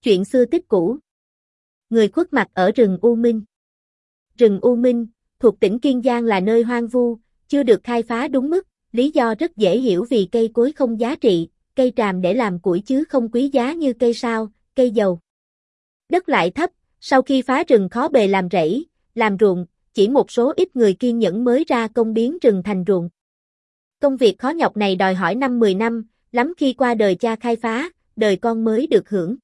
Chuyện xưa tích cũ. Người khuất mặt ở rừng U Minh. Rừng U Minh, thuộc tỉnh Kiên Giang là nơi hoang vu, chưa được khai phá đúng mức, lý do rất dễ hiểu vì cây cối không giá trị, cây tràm để làm củi chứ không quý giá như cây sao, cây dầu. Đất lại thấp, sau khi phá rừng khó bề làm rẫy, làm ruộng, chỉ một số ít người kiên nhẫn mới ra công biến rừng thành ruộng. Công việc khó nhọc này đòi hỏi 5-10 năm, lắm khi qua đời cha khai phá, đời con mới được hưởng.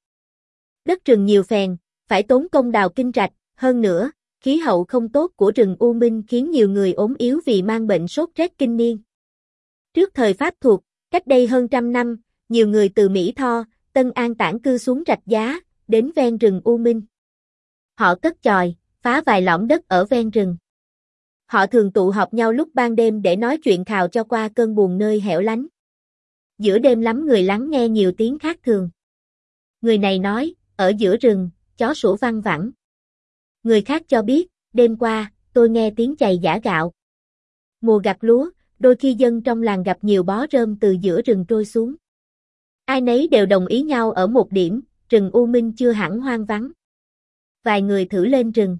Đất rừng nhiều phèn, phải tốn công đào kinh rạch, hơn nữa, khí hậu không tốt của rừng U Minh khiến nhiều người ốm yếu vì mang bệnh sốt rét kinh niên. Trước thời Pháp thuộc, cách đây hơn 100 năm, nhiều người từ Mỹ Tho, Tân An tản cư xuống Rạch Giá, đến ven rừng U Minh. Họ cất chòi, phá vài lõm đất ở ven rừng. Họ thường tụ họp nhau lúc ban đêm để nói chuyện khào cho qua cơn buồn nơi hẻo lánh. Giữa đêm lắm người lắng nghe nhiều tiếng khác thường. Người này nói, ở giữa rừng, chó sủa văng vẳng. Người khác cho biết, đêm qua, tôi nghe tiếng chày giã gạo. Mùa gặt lúa, đôi khi dân trong làng gặp nhiều bó rơm từ giữa rừng trôi xuống. Ai nấy đều đồng ý nhau ở một điểm, rừng U Minh chưa hẳn hoang vắng. Vài người thử lên rừng.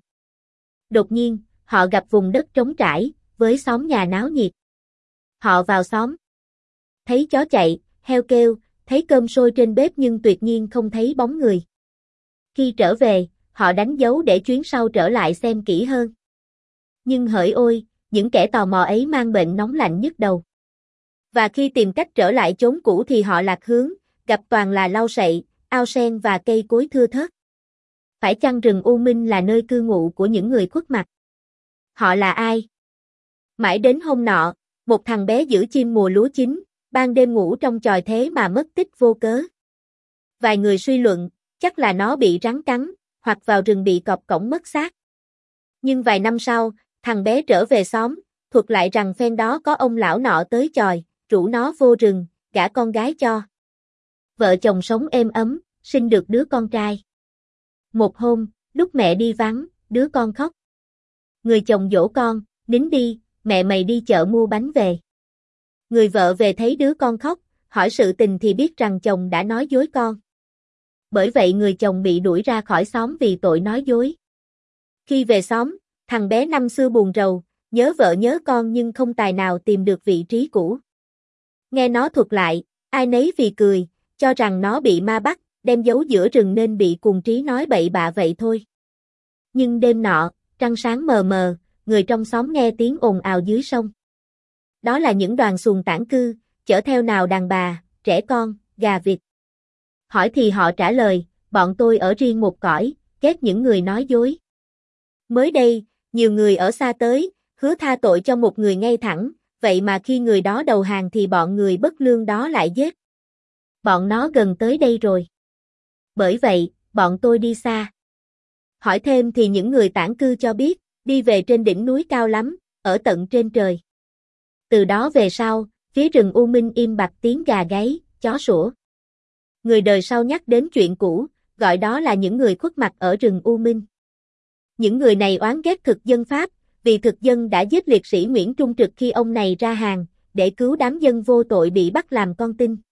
Đột nhiên, họ gặp vùng đất trống trải, với xóm nhà náo nhiệt. Họ vào xóm. Thấy chó chạy, heo kêu, thấy cơm sôi trên bếp nhưng tuyệt nhiên không thấy bóng người. Khi trở về, họ đánh dấu để chuyến sau trở lại xem kỹ hơn. Nhưng hỡi ôi, những kẻ tò mò ấy mang bệnh nóng lạnh nhức đầu. Và khi tìm cách trở lại chốn cũ thì họ lạc hướng, gặp toàn là lau sậy, ao sen và cây cối thưa thớt. Phải chăng rừng U Minh là nơi cư ngụ của những người khuất mặt? Họ là ai? Mãi đến hôm nọ, một thằng bé giữ chim mùa lúa chín, ban đêm ngủ trong chòi thế mà mất tích vô cớ. Vài người suy luận, chắc là nó bị rắn cắn, hoặc vào rừng bị cọp cổng mất xác. Nhưng vài năm sau, thằng bé trở về xóm, thuật lại rằng phen đó có ông lão nọ tới chòi, rủ nó vô rừng, gả con gái cho. Vợ chồng sống êm ấm, sinh được đứa con trai. Một hôm, lúc mẹ đi vắng, đứa con khóc. Người chồng dỗ con, nín đi, mẹ mày đi chợ mua bánh về. Người vợ về thấy đứa con khóc, hỏi sự tình thì biết rằng chồng đã nói dối con. Bởi vậy người chồng bị đuổi ra khỏi xóm vì tội nói dối. Khi về xóm, thằng bé năm xưa buồn rầu, nhớ vợ nhớ con nhưng không tài nào tìm được vị trí cũ. Nghe nó thuật lại, ai nấy vì cười, cho rằng nó bị ma bắt, đem giấu giữa rừng nên bị cuồng trí nói bậy bạ vậy thôi. Nhưng đêm nọ, trăng sáng mờ mờ, người trong xóm nghe tiếng ồn ào dưới sông. Đó là những đoàn xuồng tản cư, chở theo nào đàn bà, trẻ con, gà vịt. Hỏi thì họ trả lời, bọn tôi ở riêng một cõi, ghét những người nói dối. Mới đây, nhiều người ở xa tới, hứa tha tội cho một người ngay thẳng, vậy mà khi người đó đầu hàng thì bọn người bất lương đó lại giết. Bọn nó gần tới đây rồi. Bởi vậy, bọn tôi đi xa. Hỏi thêm thì những người tản cư cho biết, đi về trên đỉnh núi cao lắm, ở tận trên trời. Từ đó về sau, phía rừng U Minh im bặt tiếng gà gáy, chó sủa. Người đời sau nhắc đến chuyện cũ, gọi đó là những người khuất mặt ở rừng U Minh. Những người này oán ghét thực dân Pháp, vì thực dân đã giết liệt sĩ Nguyễn Trung Trực khi ông này ra hàng, để cứu đám dân vô tội bị bắt làm con tin.